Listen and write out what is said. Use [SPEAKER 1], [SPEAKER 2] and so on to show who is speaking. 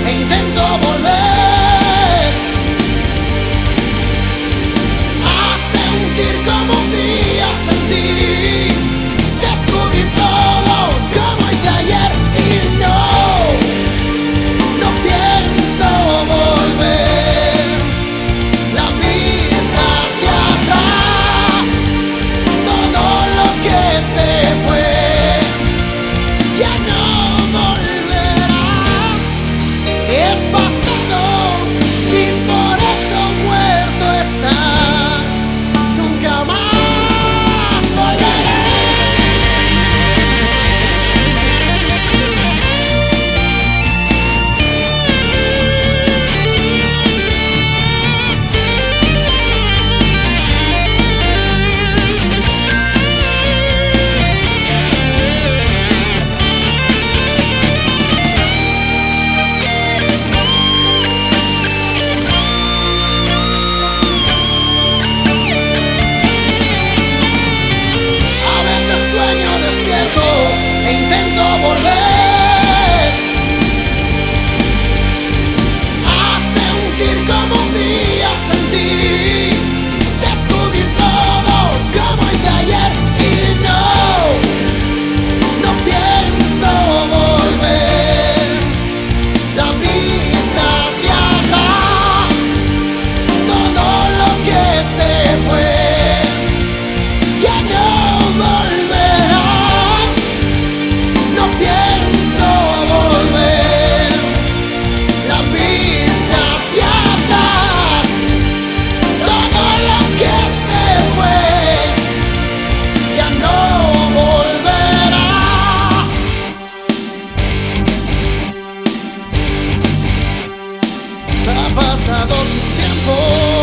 [SPEAKER 1] e intento volver a sentir como un día sentí, descubrir todo como hice ayer y no pienso volver. La vista hacia atrás, todo lo que se fue ya no volverá. Es pasado y por eso muerto está. Nunca más volveré. A veces sueño despierto e intento volver a sentir como un día sentí, descubrir todo como hice ayer y no pienso volver. La vista hacia atrás, todo lo que se fue ya no volverá. No pienso volver. La vista hacia atrás, todo lo que se fue ya no volverá. Ha pasado su tiempo.